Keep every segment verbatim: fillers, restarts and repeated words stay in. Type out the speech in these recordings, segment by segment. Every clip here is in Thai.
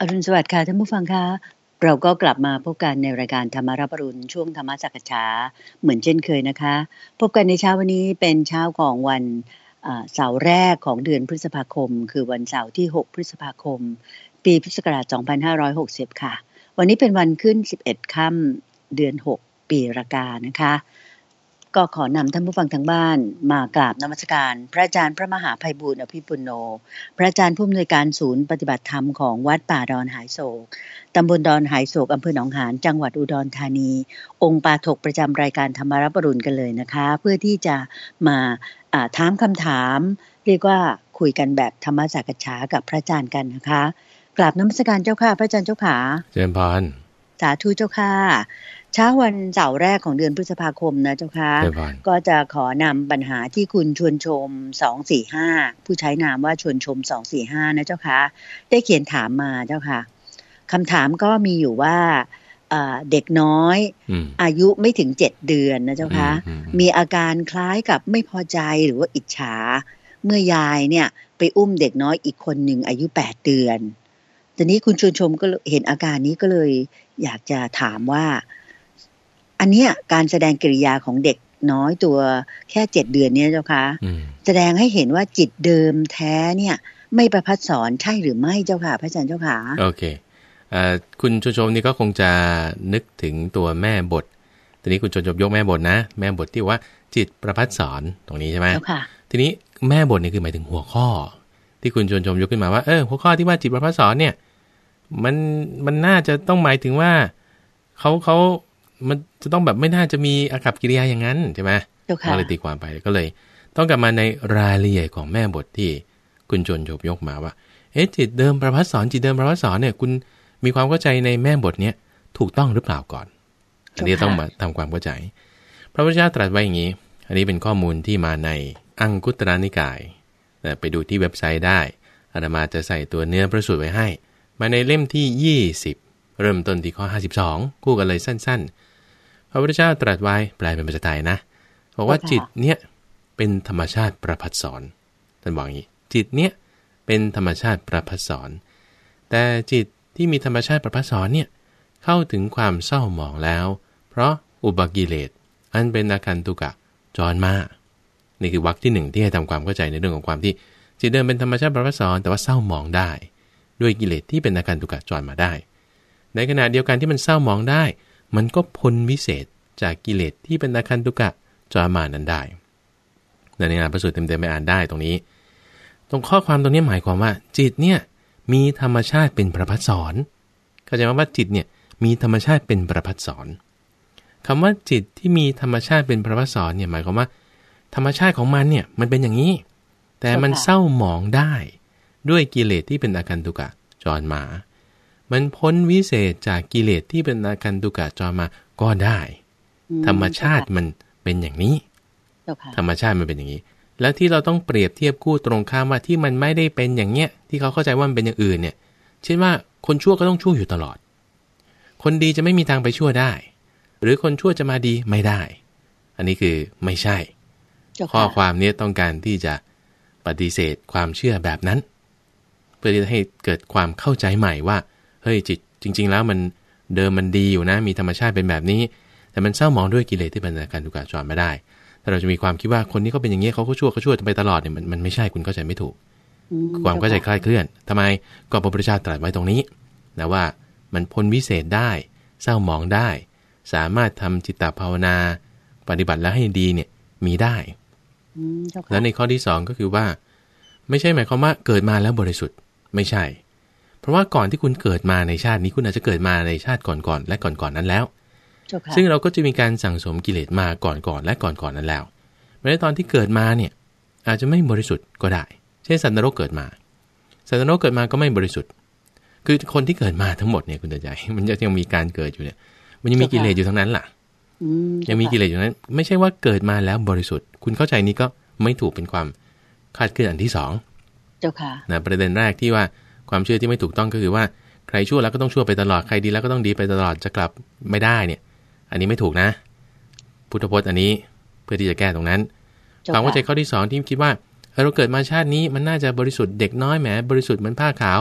อรุณสวัสดิ์ค่ะท่านผู้ฟังคะเราก็กลับมาพบกันในรายการธรรมารับอรุณช่วงธรรมจักรฉาเหมือนเช่นเคยนะคะพบกันในเช้าวันนี้เป็นเช้าของวันอ่าเสาร์แรกของเดือนพฤษภาคมคือวันเสาร์ที่หกพฤษภาคมปีพุทธศักราชสองพันห้าร้อยหกสิบค่ะวันนี้เป็นวันขึ้นสิบเอ็ดค่ำเดือนหกปีรากานะคะก็ขอนำท่านผู้ฟังทางบ้านมากราบนมัสการพระอาจารย์พระมหาไพบูลย์อภิปุณโญพระอาจารย์ผู้อำนวยการศูนย์ปฏิบัติธรรมของวัดป่าดอนหายโศกตำบลดอนหายโศกอำเภอหนองหานจังหวัดอุดรธานีองค์ปาฐกประจำรายการธรรมารับอรุณกันเลยนะคะเพื่อที่จะมาอ่าถามคำถามเรียกว่าคุยกันแบบธรรมจักรฉากับพระอาจารย์กันนะคะกราบนมัสการเจ้าค่ะพระอาจารย์เจ้าขาเจริญพรสาธุเจ้าค่ะเช้าวันเสาร์แรกของเดือนพฤษภาคมนะเจ้าค่ะก็จะขอนำปัญหาที่คุณชวนชมสองสี่ห้าผู้ใช้นามว่าชวนชมสองสี่ห้านะเจ้าค่ะได้เขียนถามมาเจ้าค่ะคำถามก็มีอยู่ว่าเด็กน้อยอายุไม่ถึงเจ็ดเดือนนะเจ้าค่ะมีอาการคล้ายกับไม่พอใจหรือว่าอิจฉาเมื่อยายเนี่ยไปอุ้มเด็กน้อยอีกคนหนึ่งอายุแปดเดือนตอนนี้คุณชวนชมก็เห็นอาการนี้ก็เลยอยากจะถามว่าอันเนี้ยการแสดงกิริยาของเด็กน้อยตัวแค่เจ็ดเดือนเนี่ยเจ้าค่ะแสดงให้เห็นว่าจิตเดิมแท้เนี่ยไม่ประพัดสอนใช่หรือไม่เจ้าค่ะพระอาจารย์เจ้าค่ะโอเคเอ่อคุณชวนชมนี่ก็คงจะนึกถึงตัวแม่บททีนี้คุณชวนชมยกแม่บทนะแม่บทที่ว่าจิตประพัดสอนตรงนี้ใช่ไหมทีนี้แม่บทนี่คือหมายถึงหัวข้อที่คุณชวนชมยกขึ้นมาว่าเออหัวข้อที่ว่าจิตประพัดสอนเนี่ยมันมันน่าจะต้องหมายถึงว่าเขาเขามันจะต้องแบบไม่น่าจะมีอากัปกิริยาอย่างนั้นใช่ไหมก็เลยตีความไปก็เลยต้องกลับมาในรายละเอียดของแม่บทที่คุณชวนชมยกมาว่าเอ๊ะจิตเดิมประพัดสอนจิตเดิมประพัดสอนเนี่ยคุณมีความเข้าใจในแม่บทเนี้ยถูกต้องหรือเปล่าก่อนอันนี้ต้องมาทำความเข้าใจพระพุทธเจ้าตรัสไว้อย่างนี้อันนี้เป็นข้อมูลที่มาในอังคุตรนิกายไปดูที่เว็บไซต์ได้อาตมาจะใส่ตัวเนื้อพระสูตรไว้ให้มาในเล่มที่ยี่สิบเริ่มต้นที่ข้อห้าสิบสองคู่กันเลยสั้นๆพระพุทธเจ้าตรัสไว้แปลเป็นภาษาไทยนะบอกว่าจิตเนี่ยเป็นธรรมชาติประพัดสอนท่านบอกอย่างนี้จิตเนี่ยเป็นธรรมชาติประพัดสอนแต่จิตที่มีธรรมชาติประพัดสอนเนี่ยเข้าถึงความเศร้าหมองแล้วเพราะอุปกิเลสอันเป็นอาคันตุกะจรมานี่คือวรรคที่หนึ่งที่ให้ทำความเข้าใจในเรื่องของความที่จิตเดิมเป็นธรรมชาติประพัดสอนแต่ว่าเศร้าหมองได้ด้วยกิเลสที่เป็นอาคันตุกะจรมาได้ในขณะเดียวกันที่มันเศร้าหมองได้มันก็พ้นวิเศษจากกิเลสที่เป็นอาคันตุกะจรมานั้นได้ในงานพระสูตรเต็มๆไปอ่านได้ตรงนี้ตรงข้อความตรงนี้หมายความว่าจิตเนี่ยมีธรรมชาติเป็นประภัสสรเข้าใจไหมว่าจิตเนี่ยมีธรรมชาติเป็นประภัสสรคำว่าจิตที่มีธรรมชาติเป็นประภัสสรเนี่ยหมายความว่าธรรมชาติของมันเนี่ยมันเป็นอย่างนี้แต่มันเศร้าหมองได้ด้วยกิเลสที่เป็นอาคันตุกะจรมามันพ้นวิเศษจากกิเลสที่เป็นอาคันตุกะจรมาก็ได้ธรรมชาติมันเป็นอย่างนี้ธรรมชาติมันเป็นอย่างนี้แล้วที่เราต้องเปรียบเทียบคู่ตรงข้ามว่าที่มันไม่ได้เป็นอย่างเนี้ยที่เขาเข้าใจว่ามันเป็นอย่างอื่นเนี่ยเช่นว่าคนชั่วก็ต้องชั่วอยู่ตลอดคนดีจะไม่มีทางไปชั่วได้หรือคนชั่วจะมาดีไม่ได้อันนี้คือไม่ใช่ข้อความนี้ต้องการที่จะปฏิเสธความเชื่อแบบนั้นเพื่อที่จะให้เกิดความเข้าใจใหม่ว่าเฮ้ยจิตจริงๆแล้วมันเดิมมันดีอยู่นะมีธรรมชาติเป็นแบบนี้แต่มันเศร้าหมองด้วยกิเลสที่เป็นอาการตุกะจรไม่ได้ถ้าเราจะมีความคิดว่าคนนี้เขาเป็นอย่างนี้เขาก็ชั่วเขาชั่วไปตลอดเนี่ยมันมันไม่ใช่คุณเข้าใจไม่ถูกความเข้าใจคลาดเคลื่อนทำไมก็พระพุทธเจ้าตรัสไว้ตรงนี้นะว่ามันพ้นวิเศษได้เศร้าหมองได้สามารถทำจิตตภาวนาปฏิบัติแล้วให้ดีเนี่ยมีได้แล้วในข้อที่สองก็คือว่าไม่ใช่หมายความว่าเกิดมาแล้วบริสุทธิ์ไม่ใช่เพราะว่าก่อนที่คุณเกิดมาในชาตินี้คุณอาจจะเกิดมาในชาติก่อนๆและก่อนๆนั้นแล้วซึ่งเราก็จะมีการสั่งสมกิเลสมาก่อนๆและก่อนๆนั้นแล้วแม้ตอนที่เกิดมาเนี่ยอาจจะไม่บริสุทธิ์ก็ได้เช่นสัตว์นรกเกิดมาสัตว์นรกเกิดมาก็ไม่บริสุทธิ์คือคนที่เกิดมาทั้งหมดเนี่ยคุณตาใจมันยังมีการเกิดอยู่เนี่ยมันยังมีกิเลสอยู่ทั้งนั้นล่ะยังมีกิเลสอยู่นั้นไม่ใช่ว่าเกิดมาแล้วบริสุทธิ์คุณเข้าใจนี้ก็ไม่ถูกเป็นความคลาดเคลื่อนอันที่สองเจ้าค่ะนะประเด็นแรกที่ว่าความเชื่อที่ไม่ถูกต้องก็คือว่าใครชั่วแล้วก็ต้องชั่วไปตลอดใครดีแล้วก็ต้องดีไปตลอดจะกลับไม่ได้เนี่ยอันนี้ไม่ถูกนะพุทธพจน์อันนี้เพื่อที่จะแก้ตรงนั้นความเข้าใจข้อที่สองที่คิดว่าเราเกิดมาชาตินี้มันน่าจะบริสุทธิ์เด็กน้อยแหมบริสุทธิ์เหมือนผ้าขาว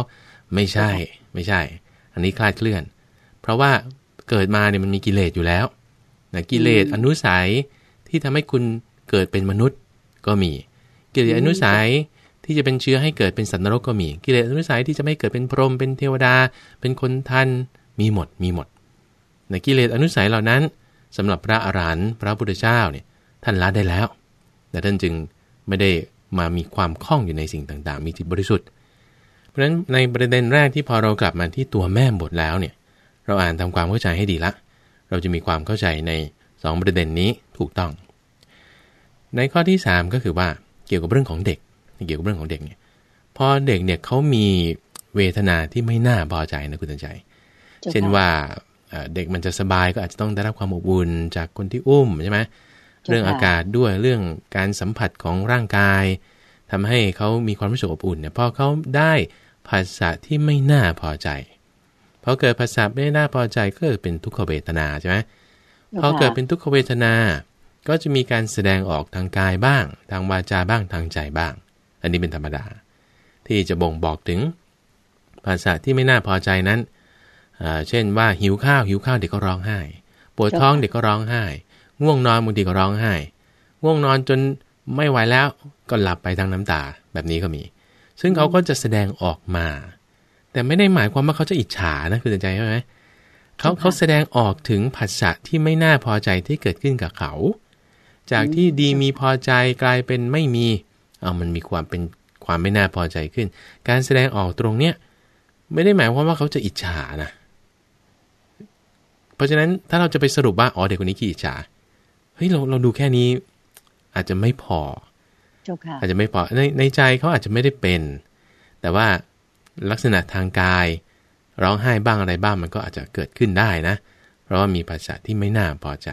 ไม่ใช่ไม่ใช่อันนี้คลาดเคลื่อนเพราะว่าเกิดมาเนี่ยมันมีกิเลสอยู่แล้วนะกิเลสอนุสัยที่ทำให้คุณเกิดเป็นมนุษย์ก็มีกิเลสอนุสัยที่จะเป็นเชื้อให้เกิดเป็นสัตว์นรกก็มีกิเลสอนุสัยที่จะไม่เกิดเป็นพรหมเป็นเทวดาเป็นคนทันมีหมดมีหมดในกิเลสอนุสัยเหล่านั้นสำหรับพระอรหันต์พระพุทธเจ้าเนี่ยท่านละได้แล้วแต่ท่านจึงไม่ได้มามีความคล่องอยู่ในสิ่งต่างๆมีจิตบริสุทธิ์เพราะฉะนั้นในประเด็นแรกที่พอเรากลับมาที่ตัวแม่บทแล้วเนี่ยเราอ่านทำความเข้าใจให้ดีละเราจะมีความเข้าใจในสองประเด็นนี้ถูกต้องในข้อที่สามก็คือว่าเกี่ยวกับเรื่องของเด็กเกี่ยวกับเรื่องของเด็กเนี่ยพอเด็กเนี่ยเขามีเวทนาที่ไม่น่าพอใจนะคุณตั้งใจเช่นว่าเด็กมันจะสบายก็อาจจะต้องได้รับความอบอุ่นจากคนที่อุ้มใช่ไหมเรื่องอากาศด้วยเรื่องการสัมผัสของร่างกายทำให้เขามีความรู้สึกอบอุ่นเนี่ยพอเขาได้ภาษาที่ไม่น่าพอใจพอเกิดภาษาไม่น่าพอใจก็เป็นทุกขเวทนาใช่ไหมพอเกิดเป็นทุกขเวทนาก็จะมีการแสดงออกทางกายบ้างทางวาจาบ้างทางใจบ้างอันนี้เป็นธรรมดาที่จะบ่งบอกถึงภาษาที่ไม่น่าพอใจนั้นเช่นว่าหิวข้าวหิวข้าวเด็กก็ร้องไห้ปวดท้องเด็กก็ร้องไห้ง่วงนอนบางทีก็ร้องไห้ง่วงนอนจนไม่ไหวแล้วก็หลับไปทั้งน้ำตาแบบนี้ก็มีซึ่งเขาก็จะแสดงออกมาแต่ไม่ได้หมายความว่าเขาจะอิจฉานะคุณใจใช่ไหมเขาเขาแสดงออกถึงภาษาที่ไม่น่าพอใจที่เกิดขึ้นกับเขาจากที่ดีมีพอใจกลายเป็นไม่มีเอามันมีความเป็นความไม่น่าพอใจขึ้นการแสดงออกตรงเนี้ยไม่ได้หมายความว่าเขาจะอิจฉานะเพราะฉะนั้นถ้าเราจะไปสรุปว่าอ๋อเด็กคนนี้ขี้อิจฉาเฮ้ยเราเราดูแค่นี้อาจจะไม่พออาจจะไม่พอในในใจเขาอาจจะไม่ได้เป็นแต่ว่าลักษณะทางกายร้องไห้บ้างอะไรบ้างมันก็อาจจะเกิดขึ้นได้นะเพราะว่ามีภาษาที่ไม่น่าพอใจ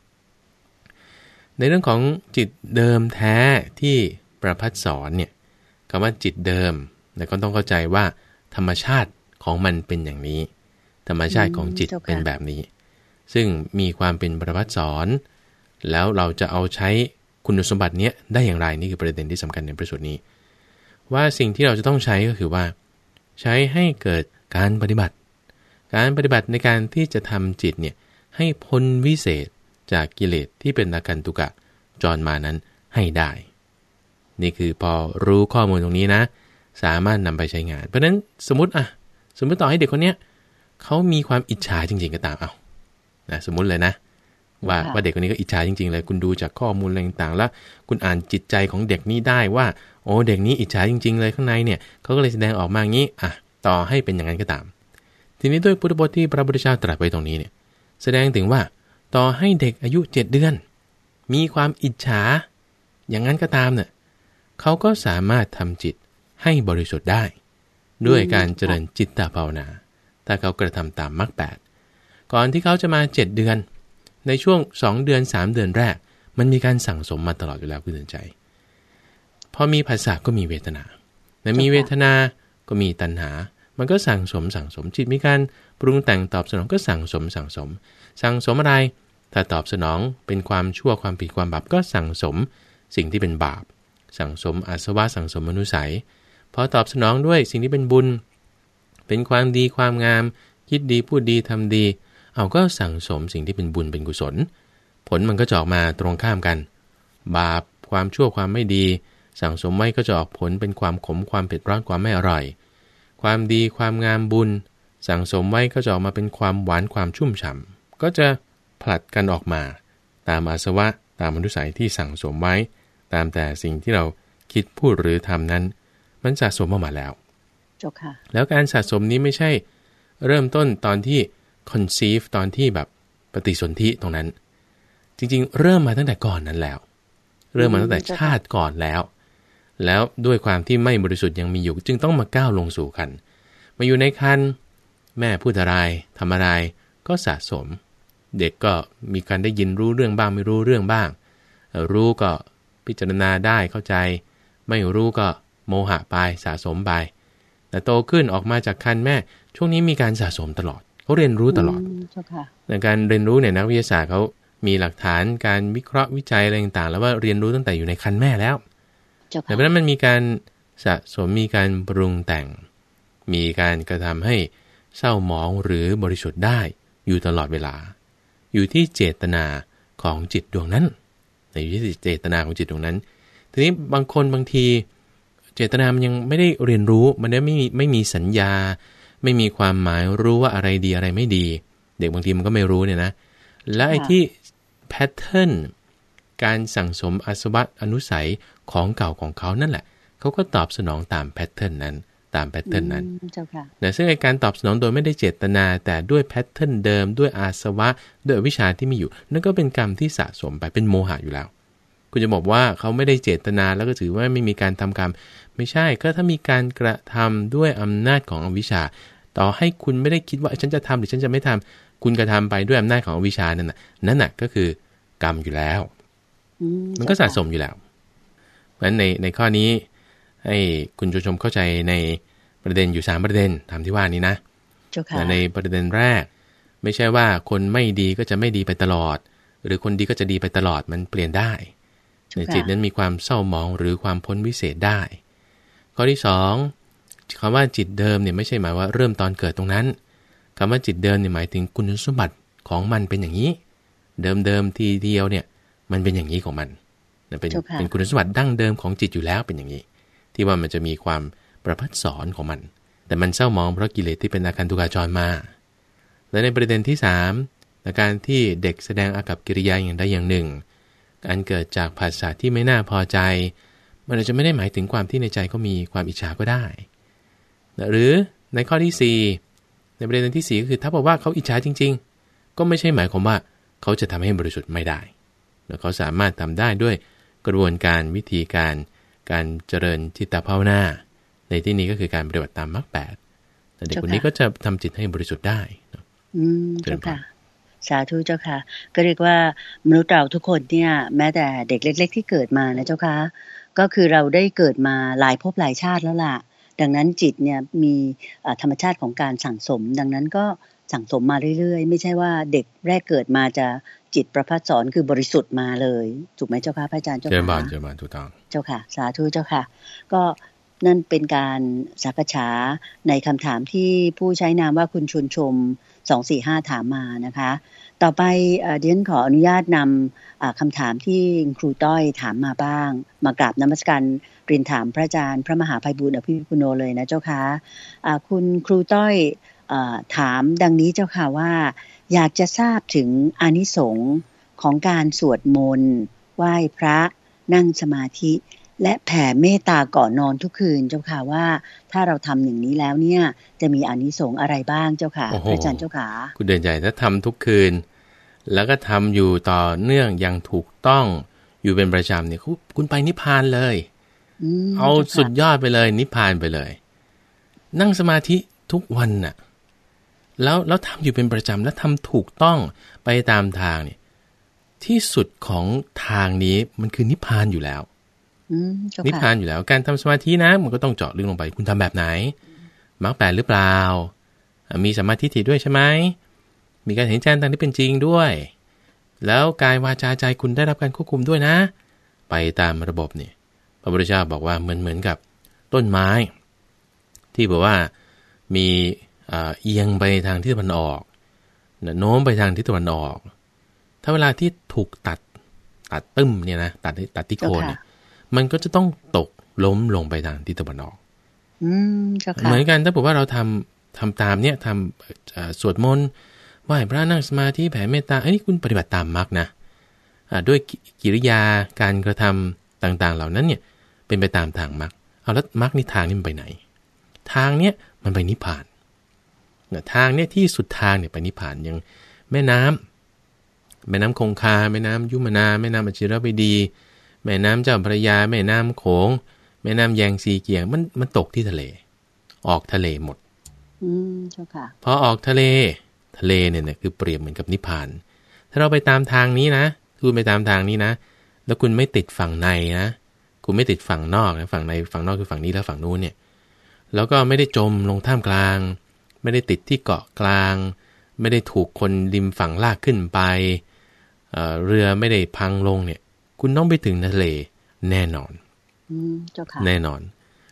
ในเรื่องของจิตเดิมแท้ที่ประภัสสอนเนี่ยคำว่าจิตเดิมแต่ก็ต้องเข้าใจว่าธรรมชาติของมันเป็นอย่างนี้ธรรมชาติของจิตเป็นแบบนี้ซึ่งมีความเป็นประภัสสอนแล้วเราจะเอาใช้คุณสมบัตินี้ได้อย่างไรนี่คือประเด็นที่สำคัญในพระสูตรนี้ว่าสิ่งที่เราจะต้องใช้ก็คือว่าใช้ให้เกิดการปฏิบัติการปฏิบัติในการที่จะทำจิตเนี่ยให้พ้นวิเศษจากกิเลสที่เป็นอาการตุกะจรมานั้นให้ได้นี่คือพอรู้ข้อมูลตรงนี้นะสามารถนำไปใช้งานเพราะฉะนั้นสมมติอ่ะสมมติต่อให้เด็กคนเนี้ยเขามีความอิจฉาจริงๆก็ตามเอานะสมมุติเลยนะว่าว่าเด็กคนนี้ก็อิจฉาจริงๆเลยคุณดูจากข้อมูลอะไรต่างๆแล้วคุณอ่านจิตใจของเด็กนี้ได้ว่าโอ้เด็กนี้อิจฉาจริงๆเลยข้างในเนี่ยเขาก็เลยแสดงออกมาอย่างนี้อ่ะต่อให้เป็นอย่างนั้นก็ตามทีนี้ด้วยพุทธพจน์ที่พระพุทธเจ้าตรัสไว้ตรงนี้เนี่ยแสดงถึงว่าต่อให้เด็กอายุเจ็ดเดือนมีความอิจฉาอย่างนั้นก็ตามเนี่ยเขาก็สามารถทำจิตให้บริสุทธิ์ได้ด้วยการเจริญจิตตภาวนาถ้าเขากระทำตามมรรคแปดก่อนที่เขาจะมาเจ็ดเดือนในช่วงสองเดือนสามเดือนแรกมันมีการสั่งสมมาตลอดอยู่แล้วคุณใจพอมีภาษาก็มีเวทนาแต่มีเวทนาก็มีตัณหามันก็สั่งสมสั่งสมจิตมีการปรุงแต่งตอบสนองก็สั่งสมสั่งสมสั่งสมอะไรถ้าตอบสนองเป็นความชั่วความผิดความบาปก็สั่งสมสิ่งที่เป็นบาปสั่งสมอาสวะสั่งสมอนุสัยพอตอบสนองด้วยสิ่งที่เป็นบุญเป็นความดีความงามคิดดีพูดดีทำดีเอาก็สั่งสมสิ่งที่เป็นบุญเป็นกุศลผลมันก็จะออกมาตรงข้ามกันบาปความชั่วความไม่ดีสั่งสมไว้ก็จะออกผลเป็นความขมความเผ็ดร้อนความไม่อร่อยความดีความงามบุญสั่งสมไว้ก็จะออกมาเป็นความหวานความชุ่มฉ่ำก็จะผลัดกันออกมาตามอาสวะตามอนุสัยที่สั่งสมไว้ตามแต่สิ่งที่เราคิดพูดหรือทำนั้นมันสะสมมาแล้วแล้วการสะสมนี้ไม่ใช่เริ่มต้นตอนที่ conceive ตอนที่แบบปฏิสนธิตรงนั้นจริงๆเริ่มมาตั้งแต่ก่อนนั้นแล้วเริ่มมาตั้งแต่ชาติก่อนแล้วแล้วด้วยความที่ไม่บริสุทธิ์ยังมีอยู่จึงต้องมาก้าวลงสู่ครรภ์มาอยู่ในครรภ์แม่พูดอะไรทำอะไรก็สะสมเด็กก็มีการได้ยินรู้เรื่องบ้างไม่รู้เรื่องบ้างรู้ก็พิจารณาได้เข้าใจไม่รู้ก็โมหะไปสะสมไปแต่โตขึ้นออกมาจากครรภ์แม่ช่วงนี้มีการสะสมตลอดเขาเรียนรู้ตลอดในการเรียนรู้เนี่ยนักวิทยาศาสตร์เขามีหลักฐานการวิเคราะห์วิจัยอะไรต่างๆแล้วว่าเรียนรู้ตั้งแต่อยู่ในครรภ์แม่แล้วแต่เพราะนั้นมันมีการสะสมมีการปรุงแต่งมีการกระทำให้เศร้าหมองหรือบริสุทธิ์ได้อยู่ตลอดเวลาอยู่ที่เจตนาของจิตดวงนั้นอยู่ที่เจตนาของจิตดวงนั้นทีนี้บางคนบางทีเจตนามันยังไม่ได้เรียนรู้มันไม่มีไม่มีสัญญาไม่มีความหมายรู้ว่าอะไรดีอะไรไม่ดีเด็กบางทีมันก็ไม่รู้เนี่ยนะและไอ้ที่แพทเทิร์นการสั่งสมอาสวะอนุสัยของเก่าของเขานั่นแหละเขาก็ตอบสนองตามแพทเทิร์นนั้นตามแพทเทิร์นนั้นนะซึ่งการตอบสนองโดยไม่ได้เจตนาแต่ด้วยแพทเทิร์นเดิมด้วยอาสวะด้วยวิชาที่มีอยู่นั่นก็เป็นกรรมที่สะสมไปเป็นโมหะอยู่แล้วคุณจะบอกว่าเขาไม่ได้เจตนาแล้วก็ถือว่าไม่มีการทำกรรมไม่ใช่ก็ถ้ามีการกระทำด้วยอำนาจของอวิชชาต่อให้คุณไม่ได้คิดว่าฉันจะทำหรือฉันจะไม่ทำคุณกระทำไปด้วยอำนาจของอวิชชานั่นน่ะนั่นน่ะก็คือกรรมอยู่แล้วมันก็สะสมอยู่แล้วเพราะฉะนั้นในในข้อนี้ให้คุณผู้ชมเข้าใจในประเด็นอยู่สามประเด็นตามที่ว่านี้นะในประเด็นแรกไม่ใช่ว่าคนไม่ดีก็จะไม่ดีไปตลอดหรือคนดีก็จะดีไปตลอดมันเปลี่ยนได้ในจิตนั้นมีความเศร้าหมองหรือความพ้นวิเศษได้ข้อที่สองคำว่าจิตเดิมเนี่ยไม่ใช่หมายว่าเริ่มตอนเกิดตรงนั้นคำว่าจิตเดิมเนี่ยหมายถึงคุณสมบัติของมันเป็นอย่างนี้เดิมๆทีเดียวเนี่ยมันเป็นอย่างนี้ของมันเป็นเป็นคุณสมบัติดั้งเดิมของจิตอยู่แล้วเป็นอย่างนี้ที่ว่ามันจะมีความประพัดสอนของมันแต่มันเศร้าหมองเพราะกิเลสที่เป็นอาการทุกขจรมาและในประเด็นที่สามในการที่เด็กแสดงอากัปกิริยาอย่างใดอย่างหนึ่งอันเกิดจากภาษาที่ไม่น่าพอใจมันอาจจะไม่ได้หมายถึงความที่ในใจเขามีความอิจฉาก็ได้หรือในข้อที่สี่ในประเด็นที่สี่ก็คือถ้าบอกว่าเขาอิจฉาจริงๆก็ไม่ใช่หมายความว่าเขาจะทำให้บริสุทธิ์ไม่ได้แล้วเขาสามารถทำได้ด้วยกระบวนการวิธีการการเจริญจิตตภาวนาในที่นี้ก็คือการปฏิบัติตามมรรคแปดแต่เด็กคนนี้ก็จะทำจิตให้บริสุทธิ์ได้อืมเจ้าค่ะสาธุเจ้าค่ะก็เรียกว่ามนุษย์เราทุกคนเนี่ยแม้แต่เด็กเล็กๆที่เกิดมานะเจ้าค่ะก็คือเราได้เกิดมาหลายภพหลายชาติแล้วล่ะดังนั้นจิตเนี่ยมีธรรมชาติของการสั่งสมดังนั้นก็สั่งสมมาเรื่อยๆไม่ใช่ว่าเด็กแรกเกิดมาจะจิตประภัสสรคือบริสุทธิ์มาเลยถูกไหมเจ้าค่ะพระอาจารย์เจ้าค่ะเจ้าบ้านเจ้าบ้านถูกต้องเจ้าค่ะสาธุเจ้าค่ะก็นั่นเป็นการสักษาในคำถามที่ผู้ใช้นามว่าคุณชุนชมสองสี่ห้าถามมานะคะต่อไปดิฉันขออนุญาตนำคำถามที่ครูต้อยถามมาบ้างมากราบนมัสการเรียนถามพระอาจารย์พระมหาไพบูลย์อภิปุโนเลยนะเจ้าค่ะคุณครูต้อยถามดังนี้เจ้าค่ะว่าอยากจะทราบถึงอานิสงส์ของการสวดมนต์ไหว้พระนั่งสมาธิและแผ่เมตตาก่อนนอนทุกคืนเจ้าค่ะว่าถ้าเราทำอย่างนี้แล้วเนี่ยจะมีอานิสงส์อะไรบ้างเจ้าค่ะพระอาจารย์เจ้าค่ะคุณเดินใจถ้าทำทุกคืนแล้วก็ทำอยู่ต่อเนื่องอย่างถูกต้องอยู่เป็นประจำเนี่ยคุณไปนิพพานเลยเอาสุดยอดไปเลยนิพพานไปเลยนั่งสมาธิทุกวันน่ะแล้วแล้วทำอยู่เป็นประจำแล้วทำถูกต้องไปตามทางเนี่ยที่สุดของทางนี้มันคือนิพพานอยู่แล้วนิพพานอยู่แล้วการทำสมาธินะมันก็ต้องเจาะลึกลงไปคุณทำแบบไหนมรรคแปดหรือเปล่ามีสัมมาทิฏฐิด้วยใช่ไหมมีการเห็นแจ้งตามที่เป็นจริงด้วยแล้วกายวาจาใจคุณได้รับการควบคุมด้วยนะไปตามระบบนี่พระพุทธเจ้าบอกว่าเหมือนเหมือนกับต้นไม้ที่บอกว่ามีเอียงไปทางทิศตะวันออกโน้มไปทางทิศตะวันออกถ้าเวลาที่ถูกตัดตัดตึ้มเนี่ยนะตัดตัดที่โคนเนี่ยมันก็จะต้องตกล้มลงไปทางทิศตะวันออกเหมือนกันถ้าบอกว่าเราทำทำตามเนี่ยทำสวดมนต์ไหว้พระนั่งสมาธิแผ่เมตตาอันนี้คุณปฏิบัติตามมรรคนะด้วยกิริยาการกระทำต่างๆเหล่านั้นเนี่ยเป็นไปตามทางมรรคเอาแล้วมรรคนี่ทางนี่มันไปไหนทางเนี้ยมันไปนิพพานทางเนี้ยที่สุดทางเนี่ยไปนิพพานอย่างแม่น้ำแม่น้ำคงคาแม่น้ำยุมนาแม่น้ำอจิรวดีแม่น้ำเจ้าพระยาแม่น้ำโขงแม่น้ำแยงซีเกียงมันมันตกที่ทะเลออกทะเลหมดอืมเจ้าค่ะพอออกทะเลทะเลเนี่ยเนี่ยคือเปรียบเหมือนกับนิพพานถ้าเราไปตามทางนี้นะคุณไปตามทางนี้นะแล้วคุณไม่ติดฝั่งในนะคุณไม่ติดฝั่งนอกนะฝั่งในฝั่งนอกคือฝั่งนี้แล้วฝั่งนู้นเนี่ยแล้วก็ไม่ได้จมลงท่ามกลางไม่ได้ติดที่เกาะกลางไม่ได้ถูกคนริมฝั่งลากขึ้นไปเอ่อเรือไม่ได้พังลงเนี่ยคุณต้องไปถึงทะเลแน่นอนอืมเจ้าค่ะแน่นอน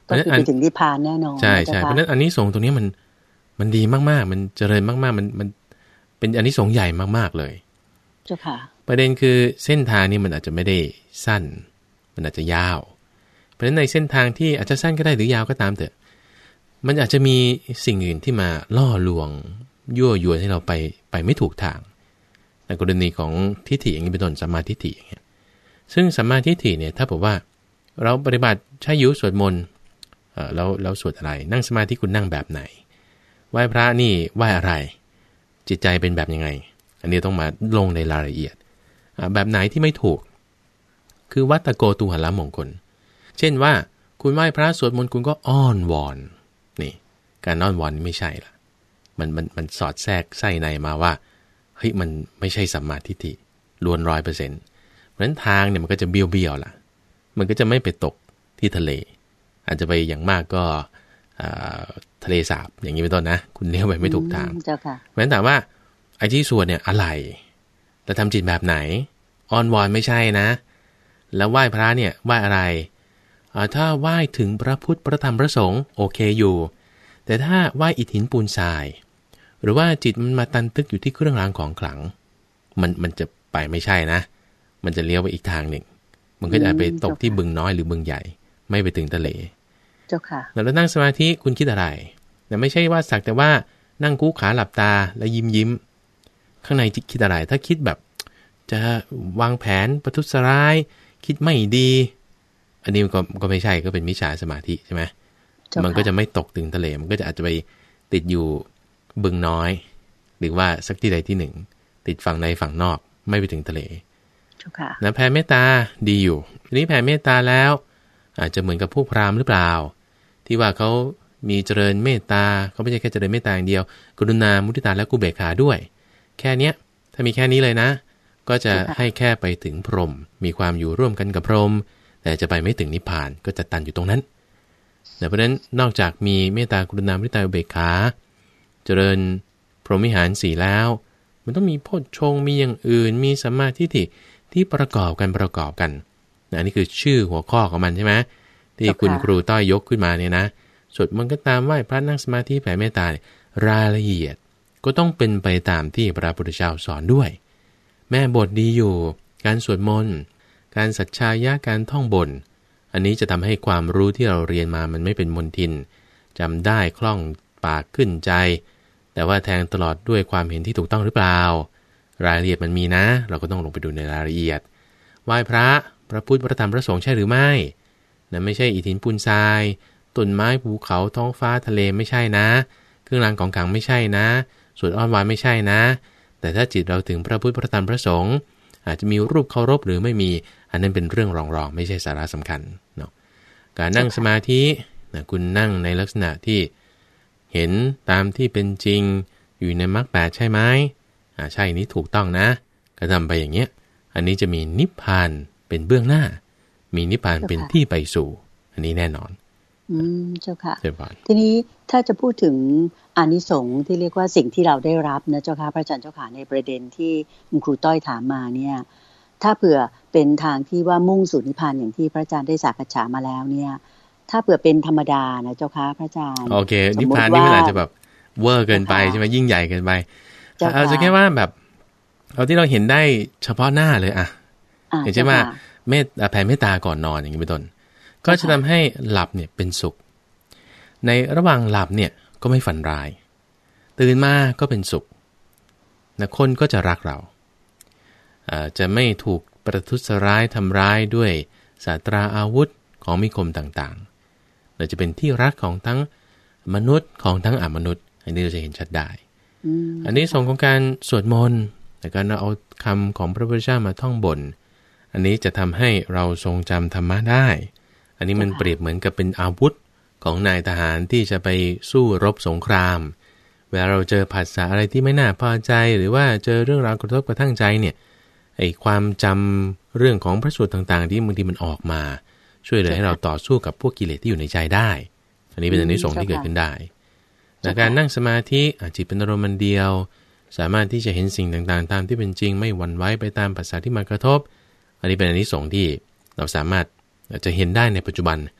ก็คือไปถึงนิพพานแน่นอนใช่ใช่เพราะฉะนั้นอันนี้สงส์ตรงนี้มันมันดีมากๆมันเจริญมากๆมันมันเป็นอันนี้สงส์ใหญ่มากๆเลยเจ้าค่ะประเด็นคือเส้นทางนี้มันอาจจะไม่ได้สั้นมันอาจจะยาวเพราะฉะนั้นในเส้นทางที่อาจจะสั้นก็ได้หรือยาวก็ตามเถอะมันอาจจะมีสิ่งอื่นที่มาล่อลวงยั่วยวนให้เราไปไปไม่ถูกทางในกรณีของทิฏฐิอย่างนี้เป็นต้นสัมมาทิฏฐิอย่างเงี้ยซึ่งสัมมาทิฏฐิเนี่ยถ้าบอกว่าเราปฏิบัติใช้ยุสวดมนต์เอ่อแล้วแล้วสวดอะไรนั่งสมาธิคุณนั่งแบบไหนไหว้พระนี่ไหว้อะไรจิตใจเป็นแบบยังไงอันนี้ต้องมาลงในรายละเอียดแบบไหนที่ไม่ถูกคือวัตตโกตุหละมงคลเช่นว่าคุณไหว้พระสวดมนต์คุณก็อ้อนวอนนี่การอ้อนวอนนี่ไม่ใช่ละมันมันมันสอดแทรกไส้ในมาว่าเฮ้ยมันไม่ใช่สัมมาทิฏฐิล้วนร้อยเปอร์เซ็นต์เพราะฉะนั้นทางเนี่ยมันก็จะเบี้ยวเบี้ยวล่ะมันก็จะไม่ไปตกที่ทะเลอาจจะไปอย่างมากก็ทะเลสาบอย่างนี้เป็นต้นนะคุณเลี้ยวไปไม่ถูกทางเพราะฉะนั้นถามว่าไอ้ที่สวดเนี่ยอะไรแล้วทำจิตแบบไหนอ้อนวอนไม่ใช่นะแล้วไหว้พระเนี่ยไหว้อะไรถ้าไหว้ถึงพระพุทธพระธรรมพระสงฆ์โอเคอยู่แต่ถ้าไหว้อิฐหินปูนทรายหรือว่าจิตมันมาตันตึกอยู่ที่เครื่องรางของขลังมันมันจะไปไม่ใช่นะมันจะเลี้ยวไปอีกทางหนึ่งมันก็จะไปตกที่บึงน้อยหรือบึงใหญ่ไม่ไปถึงทะเลเจ้าค่ะแล้วนั่งสมาธิคุณคิดอะไรแต่ไม่ใช่ว่าสักแต่ว่านั่งกู้ขาหลับตาแล้วยิ้มยิ้มข้างในจิตคิดอะไรถ้าคิดแบบจะวางแผนประทุษร้ายคิดไม่ดีอันนี้มันก็ก็ไม่ใช่ก็เป็นมิจฉาสมาธิใช่ไหมมันก็จะไม่ตกถึงทะเลมันก็จะอาจจะไปติดอยู่บึงน้อยหรือว่าสักที่ใดที่หนึ่งติดฝั่งในฝั่งนอกไม่ไปถึงทะเลนะแผ่เมตตาดีอยู่ทีนี้แผ่เมตตาแล้วอาจจะเหมือนกับพวกพราหมณ์หรือเปล่าที่ว่าเขามีเจริญเมตตาเขาไม่ใช่แค่เจริญเมตตาอย่างเดียวกรุณามุทิตาและกุเบกขาด้วยแค่เนี้ยถ้ามีแค่นี้เลยนะก็จะให้แค่ไปถึงพรหมมีความอยู่ร่วมกันกับพรหมแต่จะไปไม่ถึงนิพพานก็จะตันอยู่ตรงนั้นเพราะฉะนั้นนอกจากมีเมตตากรุณามุทิตาอุเบกขาเจริญพรหมวิหารสี่แล้วมันต้องมีโพชฌงค์มีอย่างอื่นมีสัมมาทิฏฐิที่ประกอบกันประกอบกันนะนี่คือชื่อหัวข้อของมันใช่ไหมที่คุณครูต้อยยกขึ้นมาเนี่ยนะสวดมนต์ก็ตามไหว้พระนั่งสมาธิแผ่เมตตารายละเอียดก็ต้องเป็นไปตามที่พระพุทธเจ้าสอนด้วยแม่บทดีอยู่การสวดมนต์การสัจฉายะการท่องบนอันนี้จะทำให้ความรู้ที่เราเรียนมามันไม่เป็นมลทินจำได้คล่องปากขึ้นใจแต่ว่าแทงตลอดด้วยความเห็นที่ถูกต้องหรือเปล่ารายละเอียดมันมีนะเราก็ต้องลงไปดูในรายละเอียดไหว้พระพระพุทธพระธรรมพระสงฆ์ใช่หรือไม่นะไม่ใช่อิฐหินปูนทรายต้นไม้ภูเขาท้องฟ้าทะเลไม่ใช่นะเครื่องรางของขลังไม่ใช่นะสวดอ้อนวอนไม่ใช่นะแต่ถ้าจิตเราถึงพระพุทธพระธรรมพระสงฆ์อาจจะมีรูปเคารพหรือไม่มีอันนั้นเป็นเรื่องรองๆไม่ใช่สาระสำคัญเนาะการนั่งสมาธินะคุณนั่งในลักษณะที่เห็นตามที่เป็นจริงอยู่ในมรรคแปดใช่ไหมอ่าใช่นี้ถูกต้องนะก็ทำไปอย่างเงี้ยอันนี้จะมีนิพพานเป็นเบื้องหน้ามีนิพพานเป็นที่ไปสู่อันนี้แน่นอนอืมเจ้าค่ะทีนี้ถ้าจะพูดถึงอานิสงส์ที่เรียกว่าสิ่งที่เราได้รับนะเจ้าค่ะพระอาจารย์เจ้าค่ะในประเด็นที่คุณครูต้อยถามมาเนี่ยถ้าเผื่อเป็นทางที่ว่ามุ่งสู่นิพพานอย่างที่พระอาจารย์ได้สักษามาแล้วเนี่ยถ้าเผื่อเป็นธรรมดานะเจ้าค่ะพระอาจารย์โอเคนิพพานนี่มันอาจจะแบบเวอร์เกินไปใช่ไหมยิ่งใหญ่เกินไปเอาจะแค่ว่าแบบเอาที่เราเห็นได้เฉพาะหน้าเลยอะอย่างเช่นว่าเมตแผ่เมตตาก่อนนอนอย่างนี้เป็นต้นก็จะทำให้หลับเนี่ยเป็นสุขในระหว่างหลับเนี่ยก็ไม่ฝันร้ายตื่นมาก็เป็นสุขนะคนก็จะรักเราจะไม่ถูกประทุษร้ายทำร้ายด้วยศาสตราอาวุธของมีคมต่างๆเราจะเป็นที่รักของทั้งมนุษย์ของทั้งอมนุษย์อันนี้เราจะเห็นชัดได้อันนี้ส่งของการสวดมนต์แต่การเอาคำของพระพุทธเจ้ามาท่องบนอันนี้จะทำให้เราทรงจำธรรมะได้อันนี้มันเปรียบเหมือนกับเป็นอาวุธของนายทหารที่จะไปสู้รบสงครามเวลาเราเจอผัสสะอะไรที่ไม่น่าพอใจหรือว่าเจอเรื่องราวกระทบกระทั่งใจเนี่ยไอ้ความจำเรื่องของพระสูตรต่างๆที่บางทีมันออกมาช่วยเหลือให้เราต่อสู้กับพวกกิเลสที่อยู่ในใจได้อันนี้เป็นอานิสงส์ที่เกิดขึ้นได้ในการนั่งสมาธิจิตเป็นอารมณ์เดียวสามารถที่จะเห็นสิ่งต่างๆตามที่เป็นจริงไม่หวั่นไหวไปตามผัสสะที่มากระทบอันนี้เป็นอานิสงส์ที่เราสามารถจะเห็นได้ในปัจจุบัน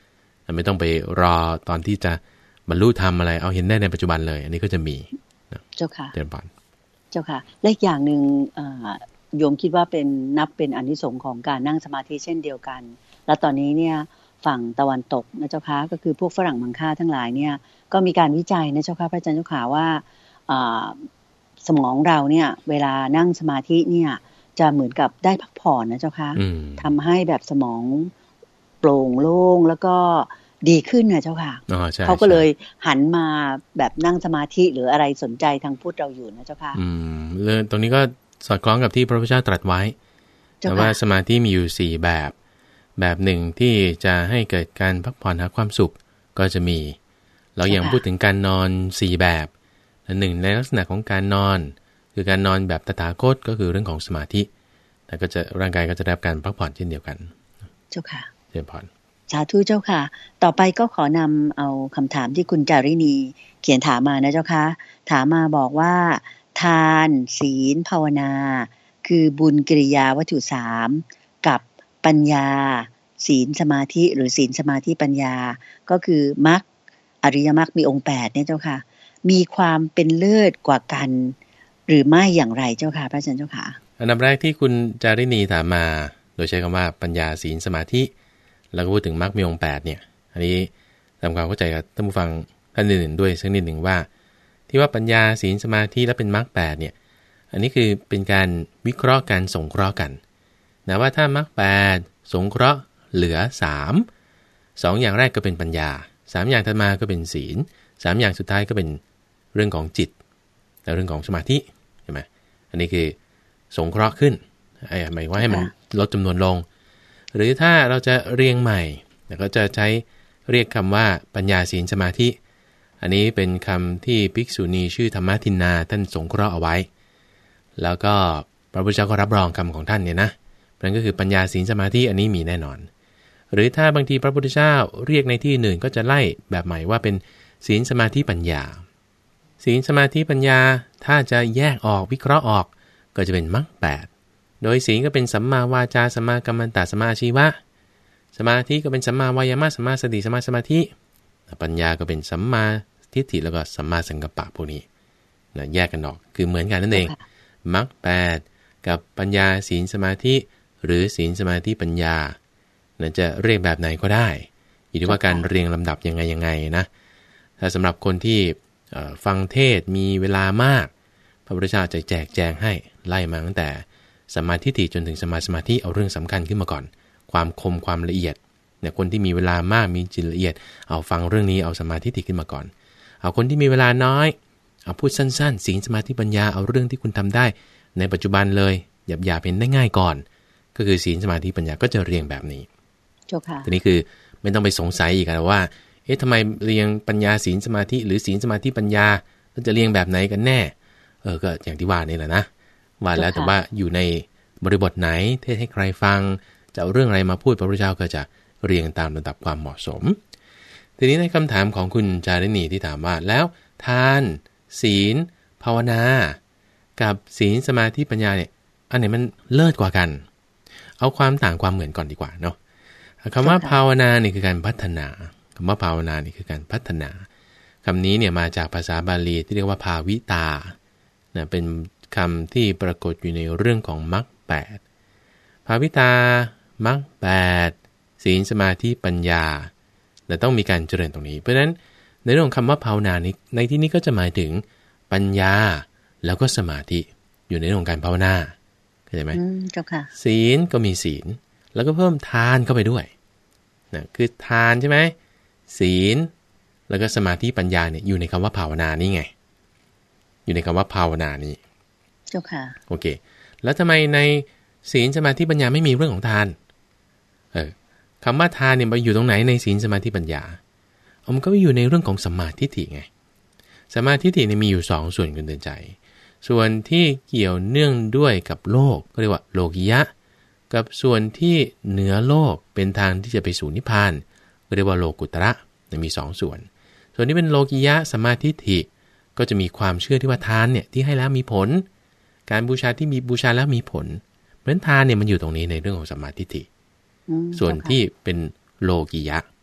ไม่ต้องไปรอตอนที่จะบรรลุธรรมอะไรเอาเห็นได้ในปัจจุบันเลยอันนี้ก็จะมีเจ้าค่ะเจริญพรเจ้าค่ะและอีกอย่างหนึ่งโยมคิดว่าเป็นนับเป็นอานิสงส์ของการนั่งสมาธิเช่นเดียวกันและตอนนี้เนี่ยฝั่งตะวันตกนะเจ้าค่ะก็คือพวกฝรั่งมังค่าทั้งหลายเนี่ยก็มีการวิจัยนะเจ้าค่ะพระอาจารย์เจ้าค่ะว่าสมองเราเนี่ยเวลานั่งสมาธิเนี่ยจะเหมือนกับได้พักผ่อนนะเจ้าค่ะทำให้แบบสมองโปร่งโล่งแล้วก็ดีขึ้นนะเจ้าค่ะเขาก็เลยหันมาแบบนั่งสมาธิหรืออะไรสนใจทางพุทธเราอยู่นะเจ้าค่ะอืมเรื่องตรงนี้ก็สอดคล้องกับที่พระพุทธเจ้าตรัสไว้แต่ว่าสมาธิมีอยู่สี่แบบแบบหนึ่งที่จะให้เกิดการพักผ่อนหาความสุขก็จะมีเราอย่างพูดถึงการนอนสี่แบบหนึ่งในลักษณะของการนอนคือการนอนแบบตถาคตก็คือเรื่องของสมาธิแต่ก็จะร่างกายก็จะได้รับการพักผ่อนเช่นเดียวกันเจ้าค่ะเรียนพรสาธุเจ้าค่ะต่อไปก็ขอนำเอาคำถามที่คุณจาริณีเขียนถามมานะเจ้าค่ะถามมาบอกว่าทานศีลภาวนาคือบุญกิริยาวัตถุสามกับปัญญาศีลสมาธิหรือศีลสมาธิปัญญาก็คือมรรคอริยมรรคมีองค์แปดเนี่ยเจ้าค่ะมีความเป็นเลิศกว่ากันหรือไม่อย่างไรเจ้าค่ะพระอาจารย์เจ้าค่ะอันดับแรกที่คุณจาริณีถามมาโดยใช้คำว่าปัญญาศีลสมาธิแล้วก็พูดถึงมรรคมีองค์แปดเนี่ยอันนี้ทำความเข้าใจกับท่านผู้ฟังท่านอื่นๆด้วยสักนิดหนึ่งว่าที่ว่าปัญญาศีลสมาธิและเป็นมรรคแปดเนี่ยอันนี้คือเป็นการวิเคราะห์การสงเคราะห์กันนะว่าถ้ามรรคแปดสงเคราะห์เหลือสามสองอย่างแรกก็เป็นปัญญาสามอย่างถัดมาก็เป็นศีลสามอย่างสุดท้ายก็เป็นเรื่องของจิตและเรื่องของสมาธิใช่ไหมอันนี้คือสงเคราะห์ขึ้นไอ้หมายว่าให้มันลดจำนวนลงหรือถ้าเราจะเรียงใหม่แล้วก็จะใช้เรียกคำว่าปัญญาศีลสมาธิอันนี้เป็นคำที่ภิกษุณีชื่อธรรมทินนาท่านสงเคราะห์เอาไว้แล้วก็พระพุทธเจ้าก็รับรองคำของท่านเนี่ยนะนั่นก็คือปัญญาศีลสมาธิอันนี้มีแน่นอนหรือถ้าบางทีพระพุทธเจ้าเรียกในที่หนึ่งก็จะไล่แบบใหม่ว่าเป็นศีลสมาธิปัญญาศีลสมาธิปัญญาถ้าจะแยกออกวิเคราะห์ออกก็จะเป็นมรรคแปดโดยศีลก็เป็นสัมมาวาจาสัมมากัมมันตะสัมมาอาชีวะสมาธิก็เป็นสัมมาวายามะสัมมาสติสัมมาสมาธิปัญญาก็เป็นสัมมาทิฏฐิแล้วก็สัมมาสังกัปปะพวกนี้นะแยกกันออกคือเหมือนกันนั่นเองมรรคแปดกับปัญญาศีลสมาธิหรือศีลสมาธิปัญญานะจะเรียกแบบไหนก็ได้อยู่ที่ว่าการเรียงลำดับยังไงยังไงนะถ้าสำหรับคนที่ฟังเทศมีเวลามากพระพุทธเจ้าจะแจกแจงให้ไล่มาตั้งแต่สัมมาทิฏฐิจนถึงสัมมาสมาธิเอาเรื่องสำคัญขึ้นมาก่อนความคมความละเอียดเนี่ยคนที่มีเวลามากมีจิตละเอียดเอาฟังเรื่องนี้เอาสัมมาทิฏฐิขึ้นมาก่อนเอาคนที่มีเวลาน้อยเอาพูดสั้นๆศีลสมาธิปัญญาเอาเรื่องที่คุณทำได้ในปัจจุบันเลยหยาบๆเห็นได้ง่ายก่อนก็คือศีลสมาธิปัญญาก็จะเรียงแบบนี้เจ้าค่ะทีนี้คือไม่ต้องไปสงสัยอีกนะว่าเอ๊ะทำไมเรียงปัญญาศีลสมาธิหรือศีลสมาธิปัญญาแล้วจะเรียงแบบไหนกันแน่เออก็อย่างที่ว่านี่แหละนะว่าแล้วแต่ว่าอยู่ในบริบทไหนเทศให้ใครฟังจะเอาเรื่องอะไรมาพูดพระพุทธเจ้าก็จะเรียงตามระดับความเหมาะสมทีนี้ในคำถามของคุณจาริณีที่ถามว่าแล้วทานศีลภาวนากับศีลสมาธิปัญญาเนี่ยอันไหนมันเลิศกว่ากันเอาความต่างความเหมือนก่อนดีกว่าเนาะคำว่าภาวนานี่คือการพัฒนาคำว่าภาวนานี่คือการพัฒนาคำนี้เนี่ยมาจากภาษาบาลีที่เรียกว่าภาวิตานะเป็นคำที่ปรากฏอยู่ในเรื่องของมรรคแปดภาวิตามรรคแปดศีลสมาธิปัญญาแต่ต้องมีการเจริญตรงนี้เพราะฉะนั้นในเรื่องของคำว่าภาวนานี้ในที่นี้ก็จะหมายถึงปัญญาแล้วก็สมาธิอยู่ในเรื่องของการภาวนาเข้าใจไหมอืมเจ้าค่ะศีลก็มีศีลแล้วก็เพิ่มทานเข้าไปด้วยนะคือทานใช่ไหมศีลแล้วก็สมาธิปัญญาเนี่ยอยู่ในคำว่าภาวนานี่ไงอยู่ในคำว่าภาวนานี้เจ้าค่ะโอเคแล้วทำไมในศีลสมาธิปัญญาไม่มีเรื่องของทานเออคำว่าทานเนี่ยไปอยู่ตรงไหนในศีลสมาธิปัญญาเอามันก็ไปอยู่ในเรื่องของสัมมาทิฏฐิไงสัมมาทิฏฐิเนี่ยมีอยู่สองส่วนกันเดินใจส่วนที่เกี่ยวเนื่องด้วยกับโลกก็เรียกว่าโลกิยะกับส่วนที่เหนือโลกเป็นทางที่จะไปสู่นิพพานก็เรียกว่าโลกุตระมีสองส่วนส่วนที่เป็นโลกิยะสัมมาทิฏฐิก็จะมีความเชื่อที่ว่าทานเนี่ยที่ให้แล้วมีผลการบูชาที่มีบูชาแล้วมีผลเพราะฉะนั้นทานเนี่ยมันอยู่ตรงนี้ในเรื่องของสัมมาทิฏฐิส่วนที่เป็นโลกิยะ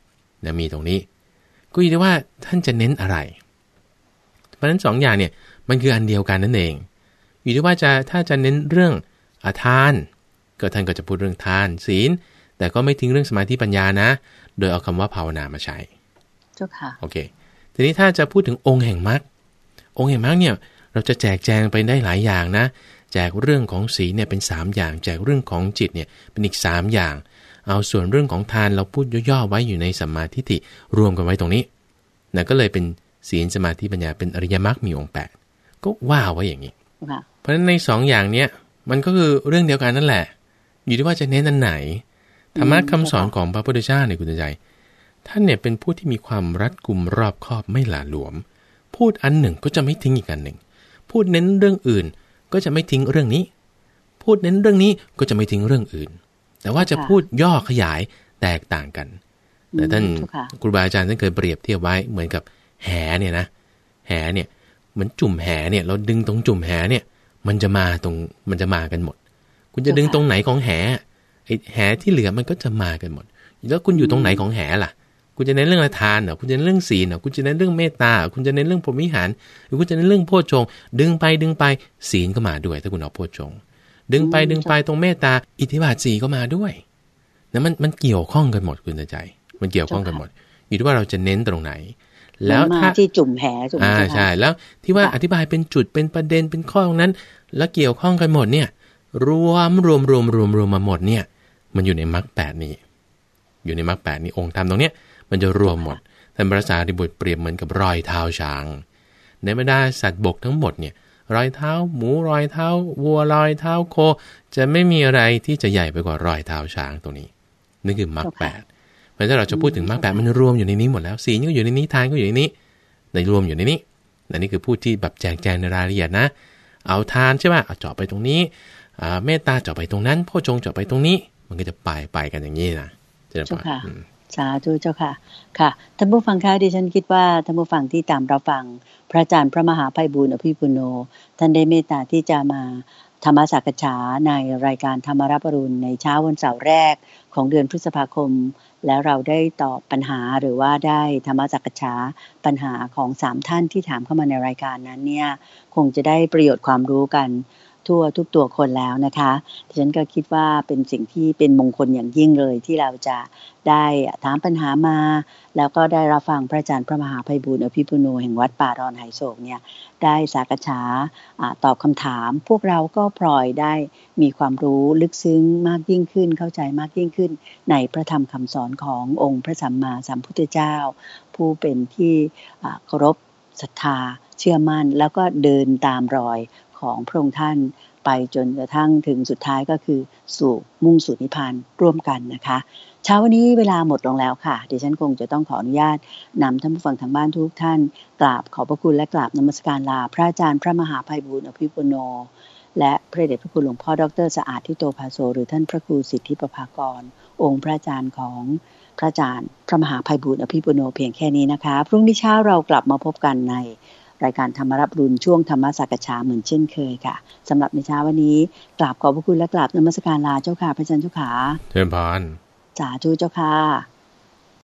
นะมีตรงนี้ก็อยู่ที่ว่าท่านจะเน้นอะไรเพราะฉะนั้นสองอย่างเนี่ยมันคืออันเดียวกันนั่นเองอยู่ที่ว่าจะถ้าจะเน้นเรื่องอาทานก็ท่านก็จะพูดเรื่องทานศีลแต่ก็ไม่ทิ้งเรื่องสมาธิปัญญานะโดยเอาคำว่าภาวนามาใช้เจ้าค่ะโอเคทีนี้ถ้าจะพูดถึงองค์แห่งมรรคองค์แห่งมรรคเนี่ยเราจะแจกแจงไปได้หลายอย่างนะแจกเรื่องของศีลเนี่ยเป็นสามอย่างแจกเรื่องของจิตเนี่ยเป็นอีกสามอย่างเอาส่วนเรื่องของทานเราพูดย่อๆไว้อยู่ในสัมมาทิฏฐิรวมกันไว้ตรงนี้นะก็เลยเป็นศีลสมาธิปัญญาเป็นอริยมรรคมีองค์แปดก็ว่าไว้อย่างนี้เพราะฉะนั้นในสองอย่างเนี้ยมันก็คือเรื่องเดียวกันนั่นแหละอยู่ที่ว่าจะเน้นอันไหนธรรมะคำสอนของพระพุทธเจ้าในคุณใจท่านเนี่ยเป็นผู้ที่มีความรัดกุมรอบคอบไม่หละหลวมพูดอันหนึ่งก็จะไม่ทิ้งอีกอันหนึ่งพูดเน้นเรื่องอื่นก็จะไม่ทิ้งเรื่องนี้พูดเน้นเรื่องนี้ก็จะไม่ทิ้งเรื่องอื่นแต่ว่าจะพูดย่อขยายแตกต่างกันแต่ท่านครูบาอาจารย์ท่านเคยเปรียบเทียบไว้เหมือนกับแหเนี่ยนะแหเนี่ยเหมือนจุ่มแหเนี่ยเราดึงตรงจุ่มแหเนี่ยมันจะมาตรงมันจะมากันหมดคุณจะดึงตรงไหนของแหไอ้แหที่เหลือมันก็จะมากันหมดแล้วคุณอยู่ตรงไหนของแหล่ะคุณจะเน้นเรื่องทานเหรอคุณจะเน้นเรื่องศีลเหรอคุณจะเน้นเรื่องเมตตาคุณจะเน้นเรื่องพรหมวิหารหรือคุณจะเน้นเรื่องโพชฌงค์ดึงไปดึงไปศีลก็มาด้วยถ้าคุณเอาโพชฌงค์ดึงไปดึงไปตรงเมตตาอิทธิบาทสี่ก็มาด้วยนะมันมันเกี่ยวข้องกันหมดคุณใจมันเกี่ยวข้องกันหมดอยู่ที่ว่าเราจะเน้นตรงไหนแล้วถ้าที่จุ่มแหจุ่มอ่าใช่แล้วที่ว่าอธิบายเป็นจุดเป็นประเด็นเป็นข้อตรงนั้นแล้วเกี่ยวข้องกันหมดเนี่ยรวมรวมรวมรวมรวมมาหมดเนี่ยมันอยู่ในมรรคแปดนี้อยู่ในมรรคแปดนี้องค์ธรรมตรงเนี้ยมันจะรวมหมดท่านพระสารีบุตรเปรียบเหมือนกับรอยเท้าช้างในบรรดาสัตว์บกทั้งหมดเนี่ยรอยเท้าหมูรอยเท้าวัวรอยเท้าโคจะไม่มีอะไรที่จะใหญ่ไปกว่ารอยเท้าช้างตรงนี้นี่คือมรรคแปดเพราะถ้าเราจะพูดถึงมรรคแปดมันรวมอยู่ในนี้หมดแล้วศีลก็อยู่ในนี้ทานก็อยู่ในนี้ในรวมอยู่ในนี้อันนี้คือพูดที่แบบแจกแจงในรายละเอียดนะเอาทานใช่ป่ะเอาเจาะไปตรงนี้อ่าเมตตาเจาะไปตรงนั้นโพชฌงค์เจาะไปตรงนี้มันก็จะไปไปกันอย่างนี้นะเจ้าค่ะสาธุเจ้าค่ะค่ะท่านผู้ฟังคะดิฉันคิดว่าท่านผู้ฟังที่ตามเราฟังพระอาจารย์พระมหาไพบูลย์อภิปุโนท่านได้เมตตาที่จะมาธรรมสักษาในรายการธรรมรับอรุณในเช้าวันเสาร์แรกของเดือนพฤษภาคมแล้วเราได้ตอบปัญหาหรือว่าได้ธรรมสักษาปัญหาของสามท่านที่ถามเข้ามาในรายการนั้นเนี่ยคงจะได้ประโยชน์ความรู้กันทั่วทุกตัวคนแล้วนะคะดิฉันก็คิดว่าเป็นสิ่งที่เป็นมงคลอย่างยิ่งเลยที่เราจะได้ถามปัญหามาแล้วก็ได้รับฟังพระอาจารย์พระมหาไพบูลย์อภิปุโนแห่งวัดป่าดอนไหโศกเนี่ยได้สักษาตอบคำถามพวกเราก็พลอยได้มีความรู้ลึกซึ้งมากยิ่งขึ้นเข้าใจมากยิ่งขึ้นในพระธรรมคำสอนขององค์พระสัมมาสัมพุทธเจ้าผู้เป็นที่เคารพศรัทธาเชื่อมั่นแล้วก็เดินตามรอยของพระองค์ท่านไปจนกระทั่งถึงสุดท้ายก็คือสู่มุ่งสู่นิพพานร่วมกันนะคะเช้าวันนี้เวลาหมดลงแล้วค่ะดิฉันคงจะต้องขออนุญาตนำท่านผู้ฟังทางบ้านทุกท่านกราบขอบพระคุณและกราบนมัสการลาพระอาจารย์พระมหาไพบูลย์อภิปุโนและพระเดชพระคุณหลวงพ่อดร.สะอาดทิโตภาโสหรือท่านพระครูสิทธิประภากรองค์พระอาจารย์ของพระอาจารย์พระมหาไพบูลย์อภิปุโนเพียงแค่นี้นะคะพรุ่งนี้เช้าเรากลับมาพบกันในรายการธรรมรับรุณช่วงธรรมสักษาเหมือนเช่นเคยค่ะสำหรับในเช้าวันนี้กราบขอบพระคุณและกราบนมัสการลาเจ้าค่ะพระอาจารย์เจ้าค่ะเชิญพรสาธุเจ้าค่ะ